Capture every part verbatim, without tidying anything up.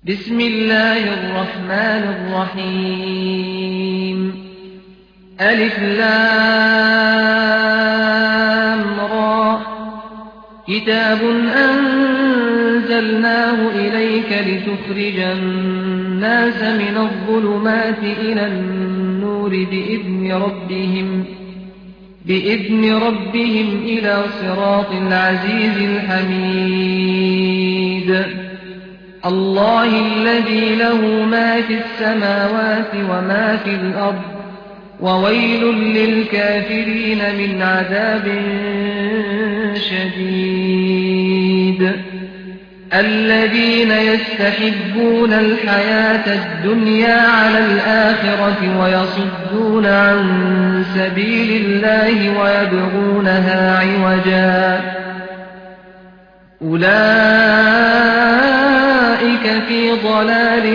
بسم الله الرحمن الرحيم ألف لام را كتاب أنزلناه إليك لتخرج الناس من الظلمات إلى النور بإذن ربهم بإذن ربهم إلى صراط العزيز الحميد الله الذي له ما في السماوات وما في الأرض وويل للكافرين من عذاب شديد الذين يستحبون الحياة الدنيا على الآخرة ويصدون عن سبيل الله ويبغونها عوجا أولئك في ضلال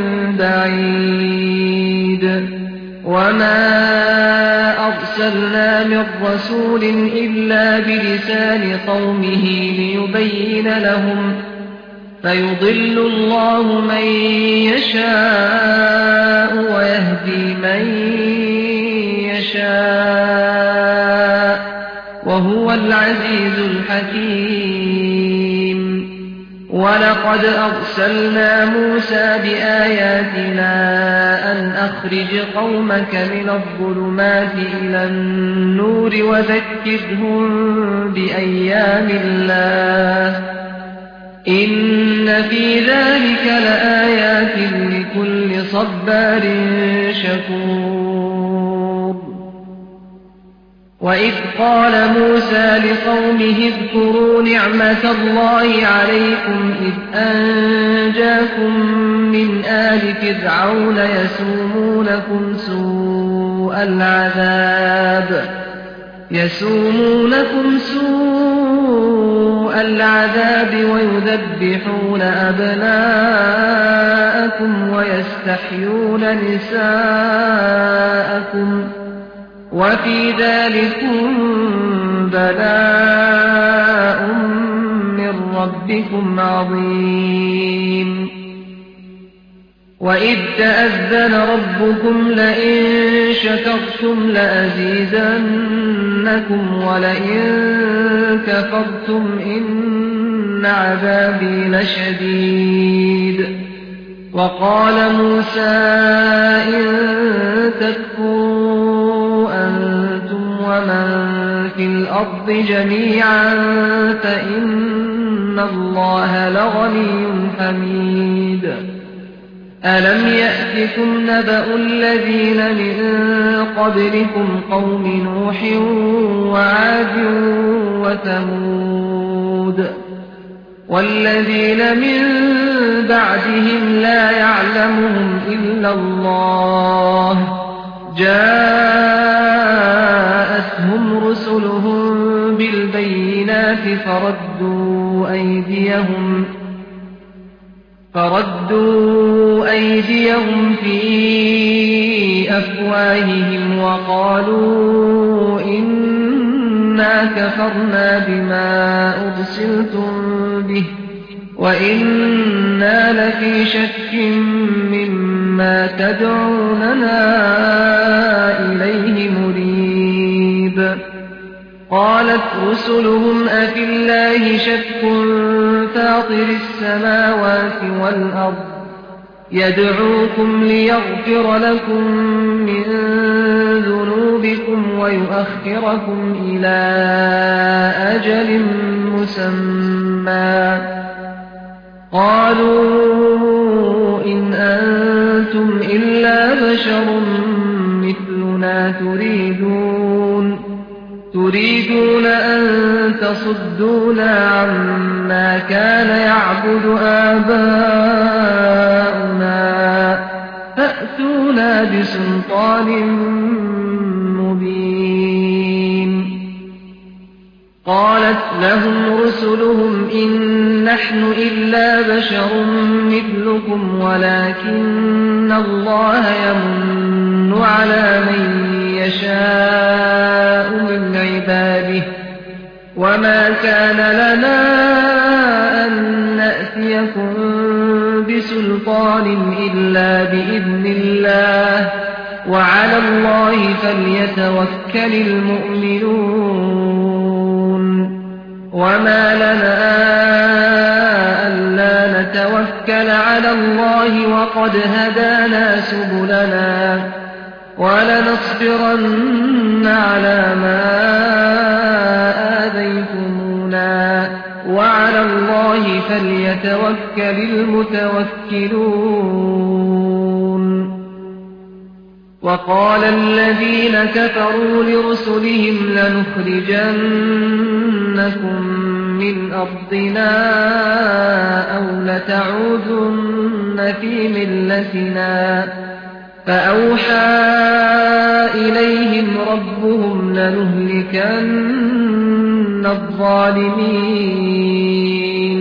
بعيد وما أرسلنا من رسول إلا بلسان قومه ليبين لهم فيضل الله من يشاء ويهدي من يشاء وهو العزيز الحكيم ولقد أرسلنا موسى بآياتنا أن أخرج قومك من الظلمات إلى النور وذكرهم بأيام الله إن في ذلك لآيات لكل صبار شكور وإذ قال موسى لقومه اذكروا نعمة الله عليكم إذ أنجاكم من آل فرعون يسومونكم سوء العذاب يسومونكم سوء العذاب ويذبحون أبناءكم ويستحيون نساءكم وفي ذلكم بلاء من ربكم عظيم وإذ تأذن ربكم لئن شكرتم لأزيدنكم ولئن كفرتم إن عذابي لشديد وقال موسى إن تكفروا أنتم ومن في الأرض جميعا فإن الله لغني حميد ألم يأتكم نبأ الذين من قبلكم قوم نوح وعاد وثمود والذين من بعدهم لا يعلمهم إلا الله جاءتهم رسلهم بالبينات فردوا أيديهم فردوا أيديهم في أفواههم وقالوا إنا كفرنا بما أرسلتم به وإنا لفي شك مما تدعوننا إليه مريب قالت رسلهم أفي الله شك فاطر السماوات والأرض يدعوكم ليغفر لكم من ذنوبكم ويؤخركم إلى أجل مسمى قالوا إن أنتم إلا بشر مثلنا تريدون تريدون أن تصدونا عما كان يعبد آباؤنا فأتونا بسلطان مبين قالت لهم رسلهم إن نحن إلا بشر مثلكم ولكن الله يمن على من يشاء من عباده وما كان لنا أن نأتيكم سُلْطَانٍ إِلَّا بِإِذْنِ اللَّهِ ۚ وَعَلَى اللَّهِ فَلْيَتَوَكَّلِ الْمُؤْمِنُونَ وَمَا لَنَا أَلَّا نَتَوَكَّلَ عَلَى اللَّهِ وَقَدْ هَدَانَا سُبُلَنَا ۚ وَلَنَصْبِرَنَّ عَلَىٰ مَا آذَيْتُمُونَا ۚ وَعَلَى اللَّهِ فَلْيَتَوَكَّلِ الْمُتَوَكِّلُونَ وَقَالَ الَّذِينَ كَفَرُوا لِرُسُلِهِمْ لَنُخْرِجَنَّكُم مِّنْ أَرْضِنَا أَوْ لَتَعُودُنَّ فِي مِلَّتِنَا ۖ فَأَوْحَىٰ إِلَيْهِمْ رَبُّهُمْ لَنُهْلِكَنَّ الظَّالِمِينَ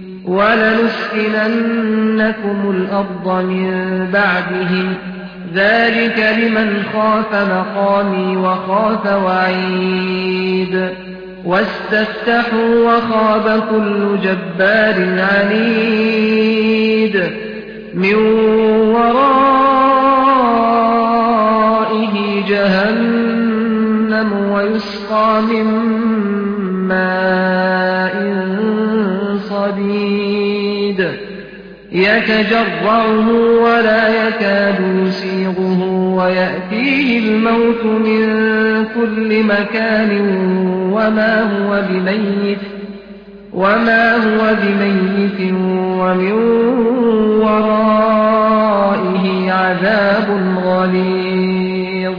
وَلَنُسْكِنَنَّكُمُ الْأَرْضَ مِن بَعْدِهِمْ ۚ ذَٰلِكَ لِمَنْ خَافَ مَقَامِي وَخَافَ وَعِيدِ وَاسْتَفْتَحُوا وَخَابَ كُلُّ جَبَّارٍ عَنِيدٍ مِّن وَرَائِهِ جَهَنَّمُ وَيُسْقَىٰ مِن مَّاءٍ صَدِيدٍ يَتَجَرَّعُهُ وَلَا يَكَادُ يُسِيغُهُ وَيَأْتِيهِ الْمَوْتُ مِن كُلِّ مَكَانٍ وَمَا هُوَ بِمَيِّتٍ وَمِن وَرَائِهِ عَذَابٌ غَلِيظٌ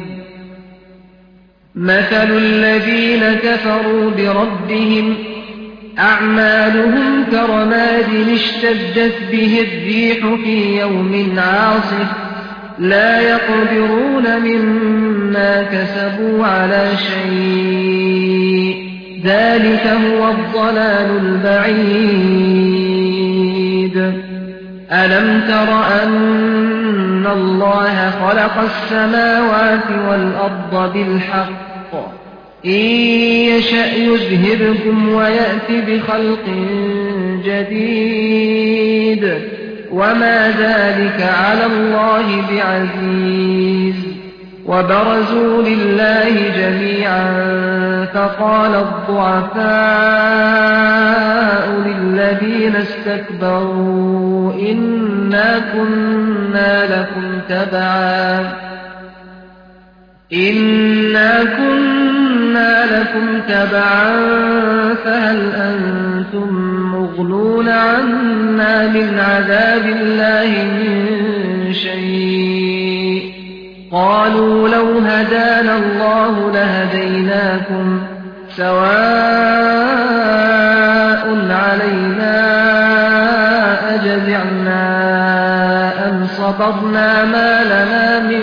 مَّثَلُ الَّذِينَ كَفَرُوا بِرَبِّهِمْ أَعْمَالُهُمْ كَرَمَادٍ اشْتَدَّتْ بِهِ الرِّيحُ فِي يَوْمٍ عَاصِفٍ لَّا يَقْدِرُونَ مِمَّا كَسَبُوا عَلَىٰ شَيْءٍ ۚ ذَٰلِكَ هُوَ الضَّلَالُ الْبَعِيدُ أَلَمْ تَرَ أَنَّ اللَّهَ خَلَقَ السَّمَاوَاتِ وَالْأَرْضَ بِالْحَقِّ ۚ إِن يَشَأْ يُذْهِبْكُمْ وَيَأْتِ بِخَلْقٍ جَدِيدٍ ۚ وَمَا ذَٰلِكَ عَلَى اللَّهِ بِعَزِيزٍ وَبَرَزُوا لِلَّهِ جَمِيعًا فَقَالَ الضُّعَفَاءُ لِلَّذِينَ اسْتَكْبَرُوا إِنَّا كُنَّا لَكُمْ تَبَعًا إِنَّا كُنَّا لَكُمْ تَبَعًا فَهَلْ أَنتُم مُّغْنُونَ عَنَّا مِنْ عَذَابِ اللَّهِ مِن شَيْءٍ ۚ قَالُوا لَوْ هَدَانَا اللَّهُ لَهَدَيْنَاكُمْ ۖ سَوَاءٌ عَلَيْنَا أَجَزِعْنَا أَمْ صَبَرْنَا مَا لَنَا مِن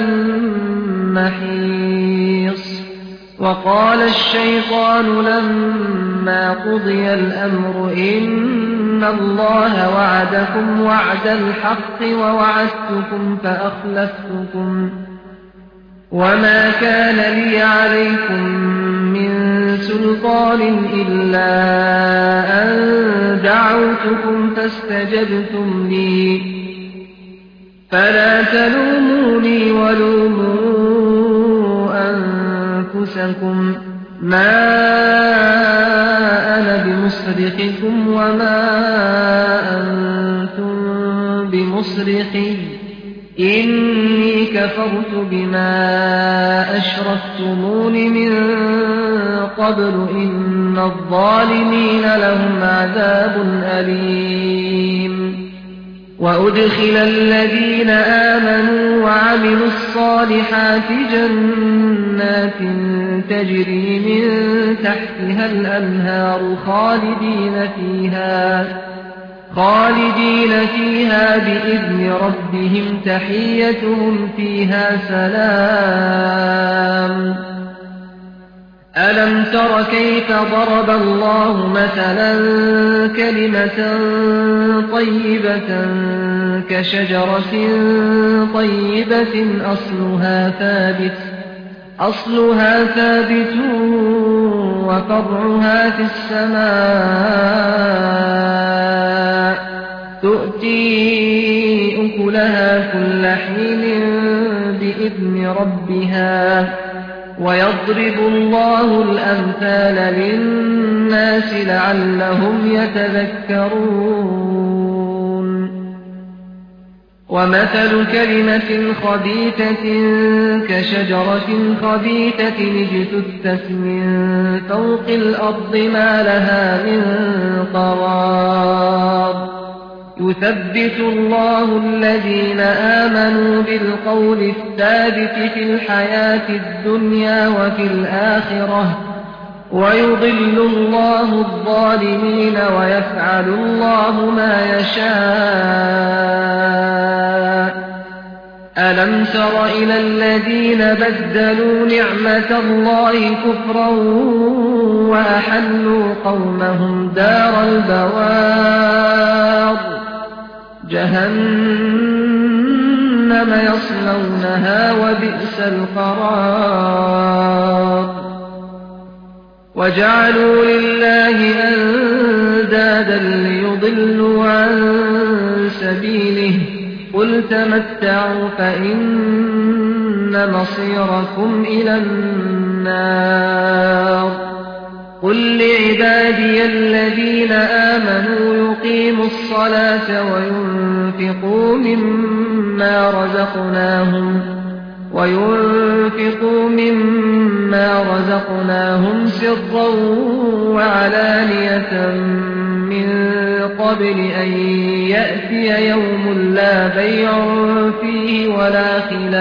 مَّحِيصٍ وَقَالَ الشَّيْطَانُ لَمَّا قُضِيَ الْأَمْرُ إِنَّ اللَّهَ وَعَدَكُمْ وَعْدَ الْحَقِّ وَوَعَدتُّكُمْ فَأَخْلَفْتُكُمْ ۖ وَمَا كَانَ لِيَ عَلَيْكُم مِّن سُلْطَانٍ إِلَّا أَن دَعَوْتُكُمْ فَاسْتَجَبْتُمْ لِي ۖ فَلَا تَلُومُونِي وَلُومُوا أَنفُسَكُم ۖ مَّا أَنَا بِمُصْرِخِكُمْ وَمَا أَنتُم بِمُصْرِخِيَّ ۖ إِنِّي كَفَرْتُ بِمَا أَشْرَكْتُمُونِ مِن قَبْلُ ۗ إِنَّ الظَّالِمِينَ لَهُمْ عَذَابٌ أَلِيمٌ وَأُدْخِلَ الَّذِينَ آمَنُوا وَعَمِلُوا الصَّالِحَاتِ جَنَّاتٍ تَجْرِي مِن تَحْتِهَا الْأَنْهَارُ خَالِدِينَ فِيهَا بِإِذْنِ رَبِّهِمْ تَحِيَّتُهُمْ فِيهَا سَلَامٌ أَلَمْ تَرَ كَيْفَ ضَرَبَ اللَّهُ مَثَلًا كَلِمَةً طَيِّبَةً كَشَجَرَةٍ طَيِّبَةٍ أَصْلُهَا ثَابِتٌ وَفَرْعُهَا فِي السَّمَاءِ تُؤْتِي لها كل حين بإذن ربها ويضرب الله الأمثال للناس لعلهم يتذكرون ومثل كلمة خبيثة كشجرة خبيثة اجتثت من فوق الأرض ما لها من قرار يثبت الله الذين آمنوا بالقول الثابت في الحياة الدنيا وفي الآخرة ويضل الله الظالمين ويفعل الله ما يشاء ألم تر إلى الذين بدلوا نعمة الله كفرا وأحلوا قومهم دار البوار جهنم يصلونها وبئس القرار وجعلوا لله أندادا ليضلوا عن سبيله قل تمتعوا فإن مصيركم إلى النار قل لعبادي الذين آمنوا يقيموا الصلاة وينفقوا مما رزقناهم وينفقوا مما رزقناهم سرا وعلانية من قبل أن يأتي يوم لا بيع فيه ولا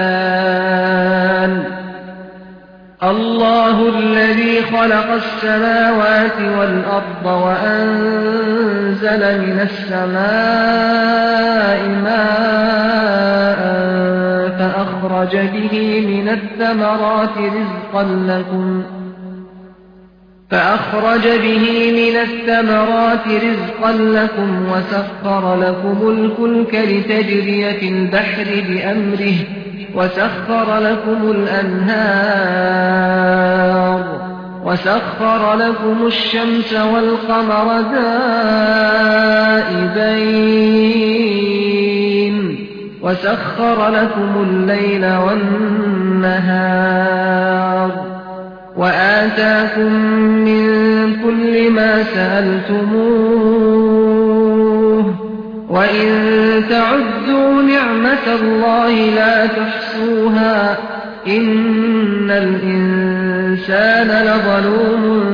خلال الله الذي خلق السماوات والأرض وأنزل من السماء ماء فأخرج به من الثمرات رزقا لكم فأخرج به من الثمرات رزقا لكم وسخر لكم الفلك لتجري في البحر بأمره وسخر لكم الأنهار وسخر لكم الشمس والقمر دائبين وسخر لكم الليل والنهار وآتاكم من كل ما سألتموه وإن تعدوا نعمة الله لا تحصوها إن الإنسان لظلوم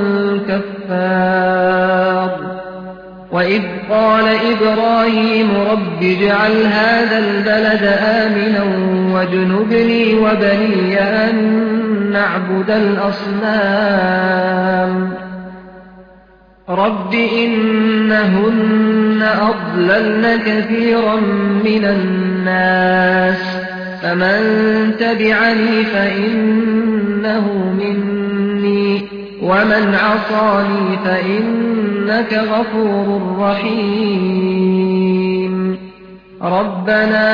كفار وإذ قال إبراهيم رب اجعل هذا البلد آمنا واجنبني وبني أن نعبد الأصنام رب إنهن أضللن كثيرا من الناس فمن تبعني فإنه مني ومن عصاني فإنك غفور رحيم ربنا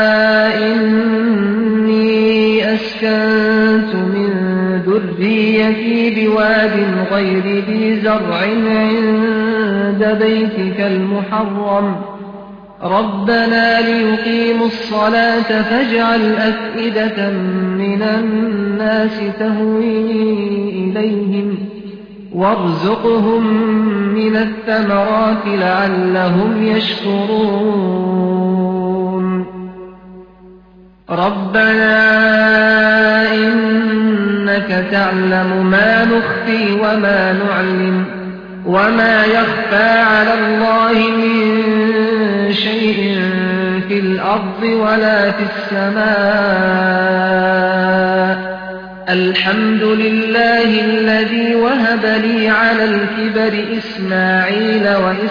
إني أسكنت من ذريتي بواد غير ذي زرع عند بيتك المحرم ربنا ليقيموا الصلاة فاجعل أفئدة من الناس تهوي إليهم وارزقهم من الثمرات لعلهم يشكرون ربنا إنك تعلم ما نخفي وما نعلم وما يخفى على الله من شيء في الأرض ولا في السماء الحمد لله الذي وهب لي على الكبر إسماعيل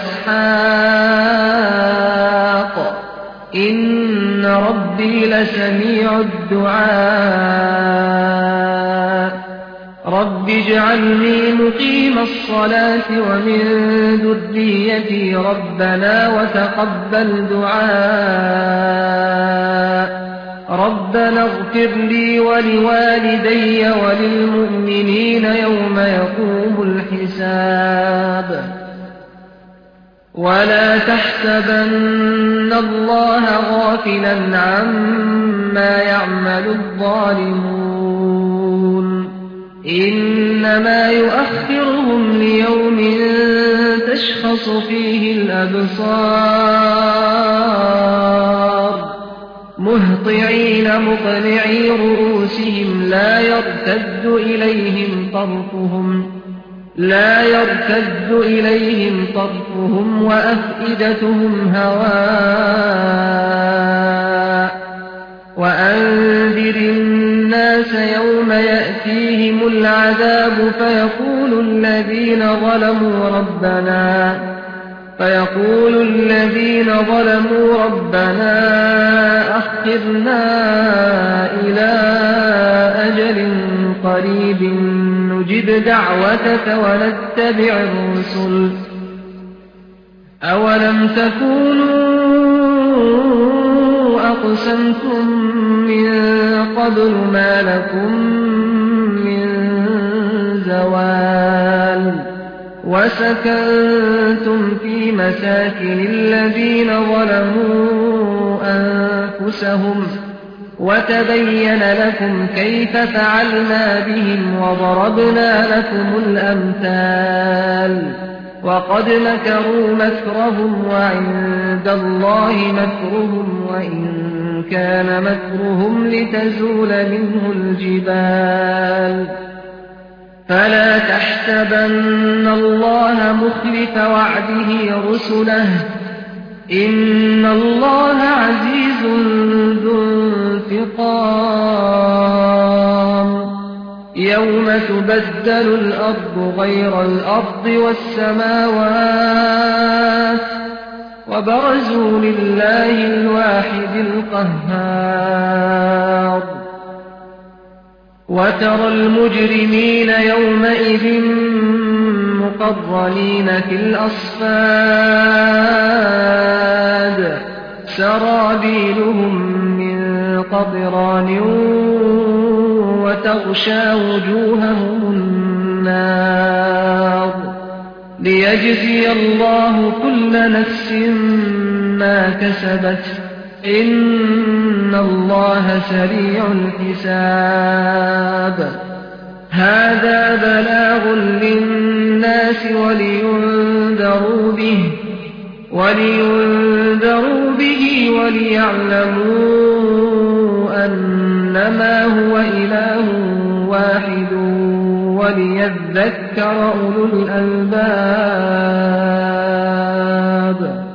وإسحاق إن ربي لسميع الدعاء رب اجعلني مقيم الصلاة ومن ذريتي ربنا وتقبل دعاء ربنا اغفر لي ولوالدي وللمؤمنين يوم يقوم الحساب ولا تحسبن الله غافلا عما يعمل الظالمون إنما يؤخرهم ليوم تشخص فيه الأبصار مهطعين مقنعي رؤوسهم لا يرتد إليهم طرفهم لا يرتد إليهم طرفهم وأفئدتهم هواء وأنذر الناس يوم يأتيهم العذاب فيقول الذين ظلموا ربنا فيقول الذين ظلموا ربنا أخرنا إلى أجل قريب نجب دعوتك ونتبع الرسل أولم تكونوا أقسمتم من قبل ما لكم من زوال وسكنتم في مساكن الذين ظلموا أنفسهم وتبين لكم كيف فعلنا بهم وضربنا لكم الأمثال وقد مكروا مكرهم وعند الله مكرهم وإن كان مكرهم لتزول منه الجبال فلا تحسبن الله مخلف وعده رسله إن الله عزيز ذو انتقام يوم تبدل الأرض غير الأرض والسماوات وبرزوا لله الواحد القهار وترى المجرمين يومئذ مقرنين في الأصفاد سرابيلهم من قطران وتغشى وجوههم النار ليجزي الله كل نفس ما كسبت إن الله سريع الحساب هذا بلاغ للناس ولينذروا به ولينذروا به وليعلموا أنما هو إله واحد وليذكر أولو الألباب